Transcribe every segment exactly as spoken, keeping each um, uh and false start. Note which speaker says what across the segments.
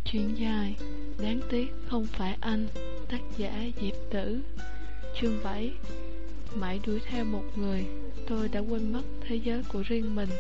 Speaker 1: Chuyện dài, đáng tiếc không phải anh. Tác giả Diệp Tử. Chương bảy. Mãi đuổi theo một người, tôi đã quên mất thế giới của riêng mình.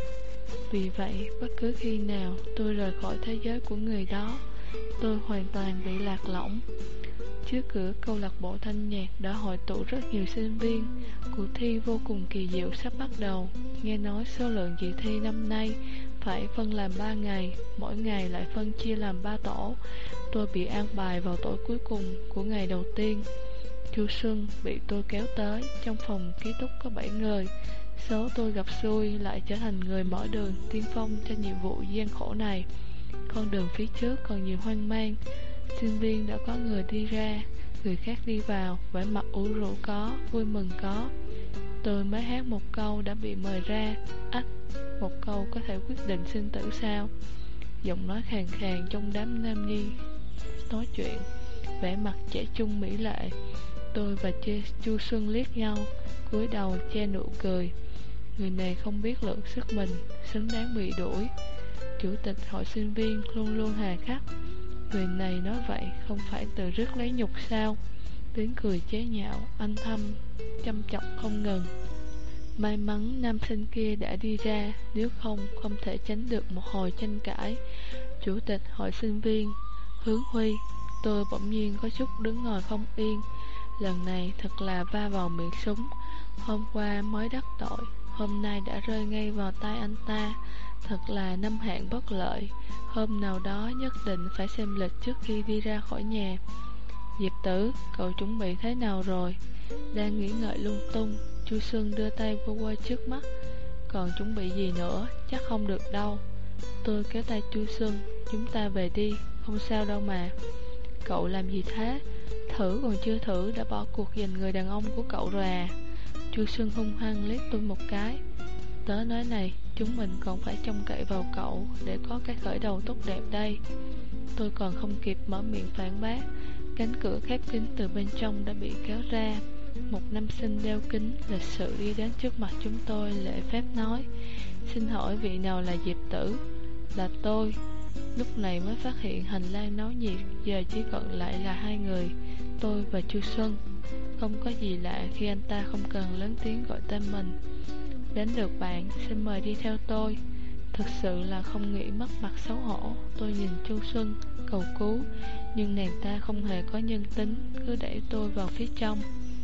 Speaker 1: Vì vậy, bất cứ khi nào tôi rời khỏi thế giới của người đó, tôi hoàn toàn bị lạc lõng. Trước cửa câu lạc bộ thanh nhạc đã hội tụ rất nhiều sinh viên. Cuộc thi vô cùng kỳ diệu sắp bắt đầu. Nghe nói số lượng dự thi năm nay phải phân làm ba ngày, mỗi ngày lại phân chia làm ba tổ. Tôi bị an bài vào tổ cuối cùng của ngày đầu tiên. Chu Xuân bị tôi kéo tới. Trong phòng ký túc có bảy người. Số tôi gặp xui lại trở thành người mở đường tiên phong cho nhiệm vụ gian khổ này. Con đường phía trước còn nhiều hoang mang. Sinh viên đã có người đi ra, người khác đi vào, vẻ mặt ủ rũ có, vui mừng có. Tôi mới hát một câu đã bị mời ra. Ách, một câu có thể quyết định sinh tử sao? Giọng nói khàn khàn trong đám nam nhi nói chuyện, vẻ mặt trẻ trung mỹ lệ. Tôi và Chu Xuân liếc nhau, cúi đầu che nụ cười. Người này không biết lượng sức mình, xứng đáng bị đuổi. Chủ tịch hội sinh viên luôn luôn hà khắc. Người này nói vậy không phải tự rước lấy nhục sao? Tiếng cười chế nhạo, anh thâm, chăm chọc không ngừng. May mắn nam sinh kia đã đi ra, nếu không, không thể tránh được một hồi tranh cãi. Chủ tịch hội sinh viên, Hướng Huy. Tôi bỗng nhiên có chút đứng ngồi không yên. Lần này thật là va vào miệng súng. Hôm qua mới đắc tội, hôm nay đã rơi ngay vào tay anh ta. Thật là năm hạng bất lợi. Hôm nào đó nhất định phải xem lịch trước khi đi ra khỏi nhà. Diệp Tử, cậu chuẩn bị thế nào rồi? Đang nghĩ ngợi lung tung, Chu Xuân đưa tay vô qua trước mắt. Còn chuẩn bị gì nữa? Chắc không được đâu. Tôi kéo tay Chu Xuân. Chúng ta về đi, không sao đâu mà. Cậu làm gì thế? Thử còn chưa thử đã bỏ cuộc giành người đàn ông của cậu rồi à? Chu Xuân hung hăng liếc tôi một cái. Tớ nói này, chúng mình còn phải trông cậy vào cậu để có cái khởi đầu tốt đẹp đây. Tôi còn không kịp mở miệng phản bác, cánh cửa khép kín từ bên trong đã bị kéo ra. Một nam sinh đeo kính lịch sự đi đến trước mặt chúng tôi, lễ phép nói: Xin hỏi vị nào là Diệp Tử? Là tôi. Lúc này mới phát hiện hành lang náo nhiệt, giờ chỉ còn lại là hai người, tôi và Chu Xuân. Không có gì lạ khi anh ta không cần lớn tiếng gọi tên mình. Đến được bạn, xin mời đi theo tôi. Thực sự là không nghĩ mất mặt xấu hổ. Tôi nhìn Chu Xuân cầu cứu, nhưng nàng ta không hề có nhân tính, cứ đẩy tôi vào phía trong.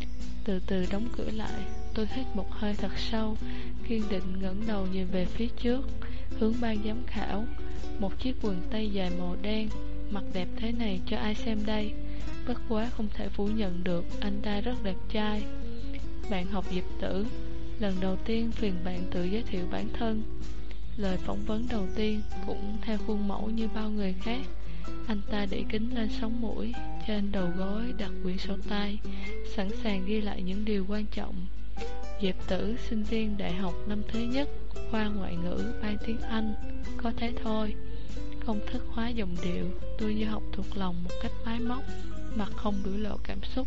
Speaker 1: Từ từ đóng cửa lại. Tôi hít một hơi thật sâu, kiên định ngẩng đầu nhìn về phía trước, hướng ban giám khảo. Một chiếc quần tây dài màu đen, mặt đẹp thế này cho ai xem đây? Bất quá không thể phủ nhận được, anh ta rất đẹp trai. Bạn học Diệp Tử, lần đầu tiên phiền bạn tự giới thiệu bản thân. Lời phỏng vấn đầu tiên cũng theo khuôn mẫu như bao người khác. Anh ta để kính lên sống mũi, trên đầu gối đặt quyển sổ tay, sẵn sàng ghi lại những điều quan trọng. Diệp Tử, sinh viên đại học năm thứ nhất, khoa ngoại ngữ, ban tiếng Anh. Có thế thôi. Không thức hóa dòng điệu, tôi như học thuộc lòng một cách máy móc, mặt không biểu lộ cảm xúc.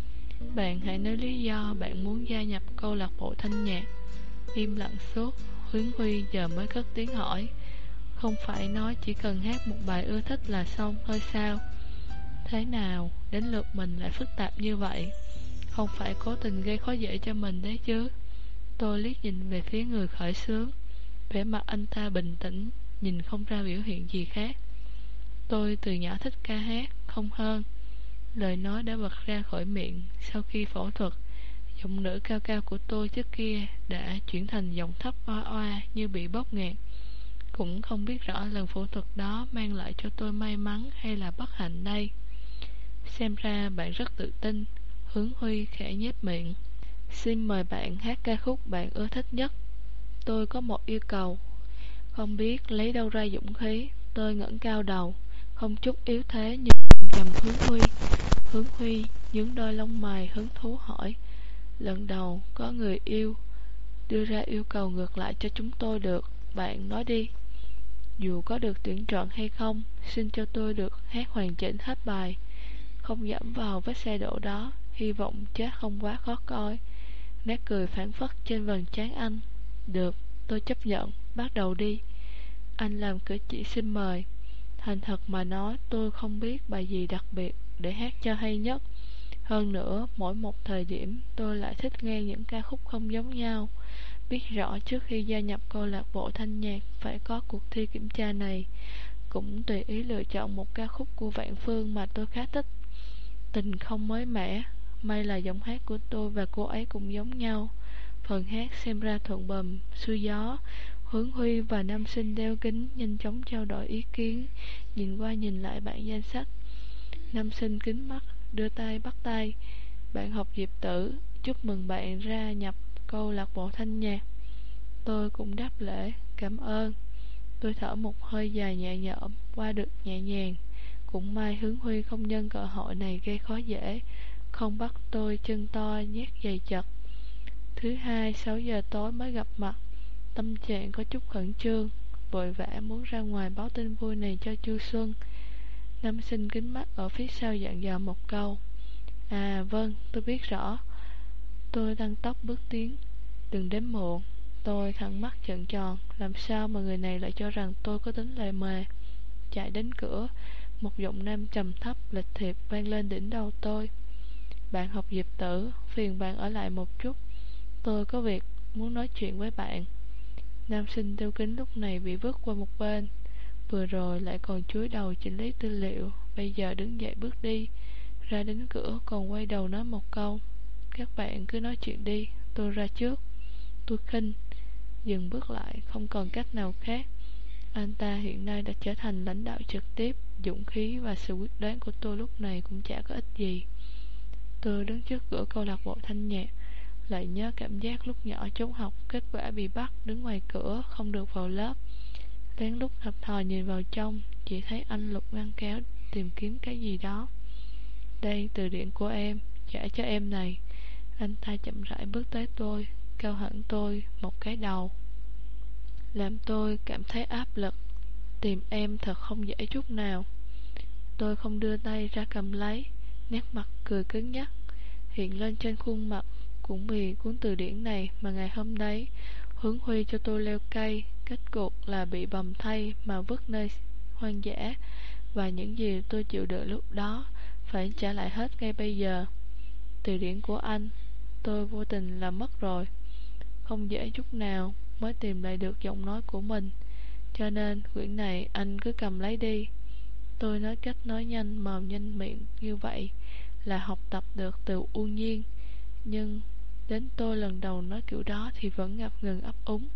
Speaker 1: Bạn hãy nói lý do bạn muốn gia nhập câu lạc bộ thanh nhạc. Im lặng suốt, Hướng Huy giờ mới cất tiếng hỏi: Không phải nói chỉ cần hát một bài ưa thích là xong thôi sao? Thế nào, đến lượt mình lại phức tạp như vậy? Không phải cố tình gây khó dễ cho mình đấy chứ? Tôi liếc nhìn về phía người khởi xướng. Vẻ mặt anh ta bình tĩnh, nhìn không ra biểu hiện gì khác. Tôi từ nhỏ thích ca hát, không hơn. Lời nói đã bật ra khỏi miệng. Sau khi phẫu thuật, giọng nữ cao cao của tôi trước kia đã chuyển thành giọng thấp oa oa như bị bóp nghẹt. Cũng không biết rõ lần phẫu thuật đó mang lại cho tôi may mắn hay là bất hạnh đây. Xem ra bạn rất tự tin. Hướng Huy khẽ nhếch miệng. Xin mời bạn hát ca khúc bạn ưa thích nhất. Tôi có một yêu cầu. Không biết lấy đâu ra dũng khí, tôi ngẩng cao đầu, không chút yếu thế nhưng chằm chằm Hướng Huy. Hướng Huy nhướng đôi lông mày hứng thú hỏi: Lần đầu có người yêu đưa ra yêu cầu ngược lại cho chúng tôi được, bạn nói đi. Dù có được tuyển chọn hay không, xin cho tôi được hát hoàn chỉnh hết bài, không dẫm vào vết xe đổ đó. Hy vọng chết không quá khó coi. Nét cười phảng phất trên vầng trán anh. Được, tôi chấp nhận, bắt đầu đi. Anh làm cử chỉ xin mời. Thành thật mà nói, tôi không biết bài gì đặc biệt để hát cho hay nhất. Hơn nữa, mỗi một thời điểm tôi lại thích nghe những ca khúc không giống nhau. Biết rõ trước khi gia nhập câu lạc bộ thanh nhạc phải có cuộc thi kiểm tra này, cũng tùy ý lựa chọn một ca khúc của Vạn Phương mà tôi khá thích. Tình không mới mẻ, may là giọng hát của tôi và cô ấy cũng giống nhau. Phần hát xem ra thuận bầm, xuôi gió. Hướng Huy và nam sinh đeo kính nhanh chóng trao đổi ý kiến, nhìn qua nhìn lại bản danh sách. Nam sinh kính mắt, đưa tay bắt tay. Bạn học Diệp Tử, chúc mừng bạn ra nhập câu lạc bộ thanh nhạc. Tôi cũng đáp lễ, cảm ơn. Tôi thở một hơi dài nhẹ nhõm, qua được nhẹ nhàng. Cũng may Hướng Huy không nhân cơ hội này gây khó dễ, không bắt tôi chân to nhét giày chật. Thứ hai, sáu giờ tối mới gặp mặt. Tâm trạng có chút khẩn trương, vội vã muốn ra ngoài báo tin vui này cho Chu Xuân. Nam sinh kính mắt ở phía sau dặn dò một câu. À vâng, tôi biết rõ. Tôi tăng tốc bước tiến. Đừng đến muộn. Tôi thẳng mắt trợn tròn, làm sao mà người này lại cho rằng tôi có tính lề mề. Chạy đến cửa, một giọng nam trầm thấp lịch thiệp vang lên đỉnh đầu tôi. Bạn học Diệp Tử, phiền bạn ở lại một chút. Tôi có việc muốn nói chuyện với bạn. Nam sinh đeo kính lúc này bị vứt qua một bên. Vừa rồi lại còn cúi đầu chỉnh lý tư liệu, bây giờ đứng dậy bước đi. Ra đến cửa còn quay đầu nói một câu. Các bạn cứ nói chuyện đi, tôi ra trước. Tôi khinh, dừng bước lại, không còn cách nào khác. Anh ta hiện nay đã trở thành lãnh đạo trực tiếp. Dũng khí và sự quyết đoán của tôi lúc này cũng chả có ích gì. Tôi đứng trước cửa câu lạc bộ thanh nhạc, lại nhớ cảm giác lúc nhỏ trốn học, kết quả bị bắt đứng ngoài cửa, không được vào lớp. Lén lút thập thò nhìn vào trong, chỉ thấy anh lục ngăn kéo tìm kiếm cái gì đó. Đây, từ điển của em, trả cho em này. Anh ta chậm rãi bước tới tôi, cao hẳn tôi một cái đầu, làm tôi cảm thấy áp lực. Tìm em thật không dễ chút nào. Tôi không đưa tay ra cầm lấy, nét mặt cười cứng nhắc hiện lên trên khuôn mặt. Cũng vì cuốn từ điển này mà ngày hôm đấy Hướng Huy cho tôi leo cây, kết cục là bị bầm thây mà vứt nơi hoang dã. Và những gì tôi chịu đựng lúc đó phải trả lại hết ngay bây giờ. Từ điển của anh tôi vô tình làm mất rồi. Không dễ chút nào mới tìm lại được giọng nói của mình, cho nên quyển này anh cứ cầm lấy đi. Tôi nói cách nói nhanh mồm nhanh miệng như vậy là học tập được từ U Nhiên, nhưng đến tôi lần đầu nói kiểu đó thì vẫn ngập ngừng ấp úng.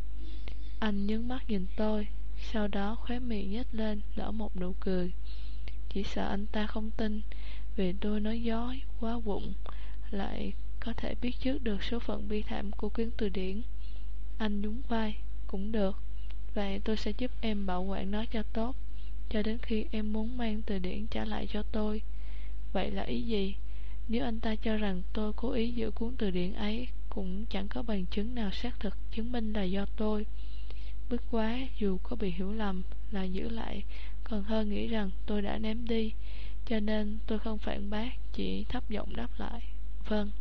Speaker 1: Anh nhướng mắt nhìn tôi, sau đó khóe miệng nhếch lên nở một nụ cười. Chỉ sợ anh ta không tin, vì tôi nói dối quá vụng, lại có thể biết trước được số phận bi thảm của quyển từ điển. Anh nhún vai, cũng được. Vậy tôi sẽ giúp em bảo quản nó cho tốt, cho đến khi em muốn mang từ điển trả lại cho tôi. Vậy là ý gì? Nếu anh ta cho rằng tôi cố ý giữ cuốn từ điển ấy, cũng chẳng có bằng chứng nào xác thực chứng minh là do tôi. Bất quá dù có bị hiểu lầm là giữ lại còn hơn nghĩ rằng tôi đã ném đi, cho nên tôi không phản bác, chỉ thấp giọng đáp lại. Vâng.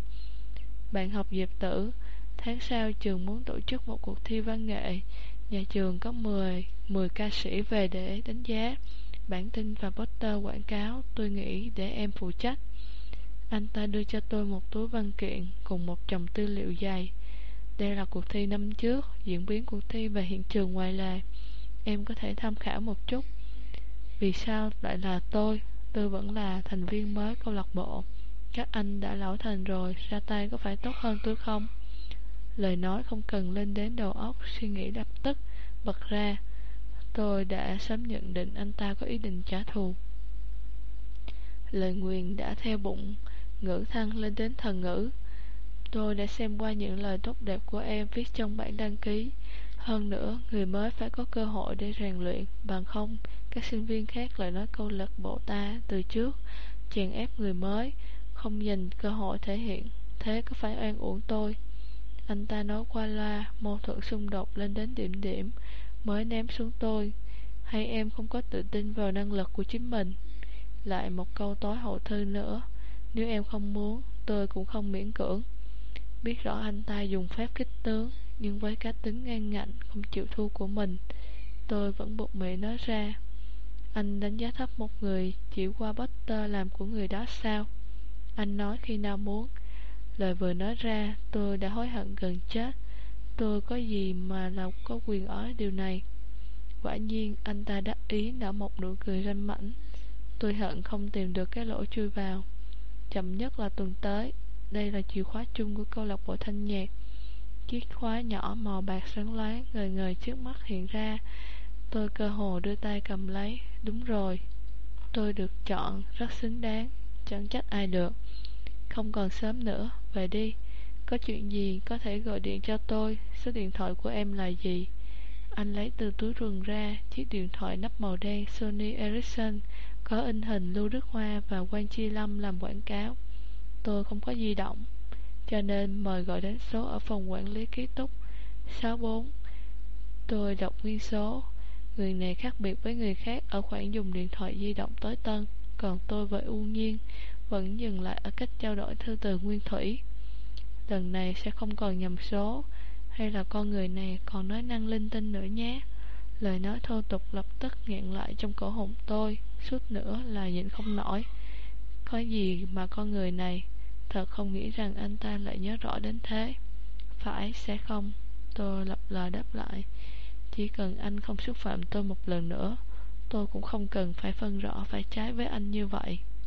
Speaker 1: Bạn học Diệp Tử, tháng sau trường muốn tổ chức một cuộc thi văn nghệ. Nhà trường có mười, mười ca sĩ về để đánh giá. Bản tin và poster quảng cáo tôi nghĩ để em phụ trách. Anh ta đưa cho tôi một túi văn kiện cùng một chồng tư liệu dày. Đây là cuộc thi năm trước, diễn biến cuộc thi và hiện trường ngoài lề. Em có thể tham khảo một chút. Vì sao lại là tôi? Tôi vẫn là thành viên mới câu lạc bộ. Các anh đã lão thành rồi, ra tay có phải tốt hơn tôi không? Lời nói không cần lên đến đầu óc, suy nghĩ lập tức bật ra. Tôi đã sớm nhận định anh ta có ý định trả thù. Lời nguyền đã theo bụng, ngữ thăng lên đến thần ngữ. Tôi đã xem qua những lời tốt đẹp của em viết trong bản đăng ký. Hơn nữa, người mới phải có cơ hội để rèn luyện, bằng không các sinh viên khác lại nói câu lạc bộ ta từ trước chèn ép người mới, không dành cơ hội thể hiện. Thế có phải oan uổng tôi? Anh ta nói qua loa, mâu thuẫn xung đột lên đến điểm điểm mới ném xuống tôi. Hay em không có tự tin vào năng lực của chính mình? Lại một câu tối hậu thư nữa. Nếu em không muốn, tôi cũng không miễn cưỡng. Biết rõ anh ta dùng phép kích tướng, nhưng với cá tính ngang ngạnh không chịu thua của mình, tôi vẫn buộc miệng nói ra. Anh đánh giá thấp một người chỉ qua Potter làm của người đó sao? Anh nói khi nào muốn. Lời vừa nói ra, tôi đã hối hận gần chết. Tôi có gì mà là có quyền nói điều này? Quả nhiên, anh ta đắc ý nở một nụ cười ranh mãnh. Tôi hận không tìm được cái lỗ chui vào. Chậm nhất là tuần tới. Đây là chìa khóa chung của câu lạc bộ thanh nhạc. Chiếc khóa nhỏ màu bạc sáng loáng ngời ngời trước mắt hiện ra. Tôi cơ hồ đưa tay cầm lấy. Đúng rồi, tôi được chọn, rất xứng đáng. Chẳng trách ai được. Không còn sớm nữa, về đi. Có chuyện gì có thể gọi điện cho tôi. Số điện thoại của em là gì? Anh lấy từ túi quần ra chiếc điện thoại nắp màu đen Sony Ericsson, có in hình Lưu Đức Hoa và Quan Chi Lâm làm quảng cáo. Tôi không có di động, cho nên mời gọi đến số ở phòng quản lý ký túc sáu bốn. Tôi đọc nguyên số. Người này khác biệt với người khác ở khoản dùng điện thoại di động tối tân, còn tôi với U Nhiên vẫn dừng lại ở cách trao đổi thư từ nguyên thủy. Lần này sẽ không còn nhầm số, hay là con người này còn nói năng linh tinh nữa nhé. Lời nói thô tục lập tức nghẹn lại trong cổ họng tôi, suốt nữa là nhịn không nổi. Có gì mà con người này, thật không nghĩ rằng anh ta lại nhớ rõ đến thế. Phải, sẽ không, tôi lặp lời đáp lại. Chỉ cần anh không xúc phạm tôi một lần nữa, tôi cũng không cần phải phân rõ phải trái với anh như vậy.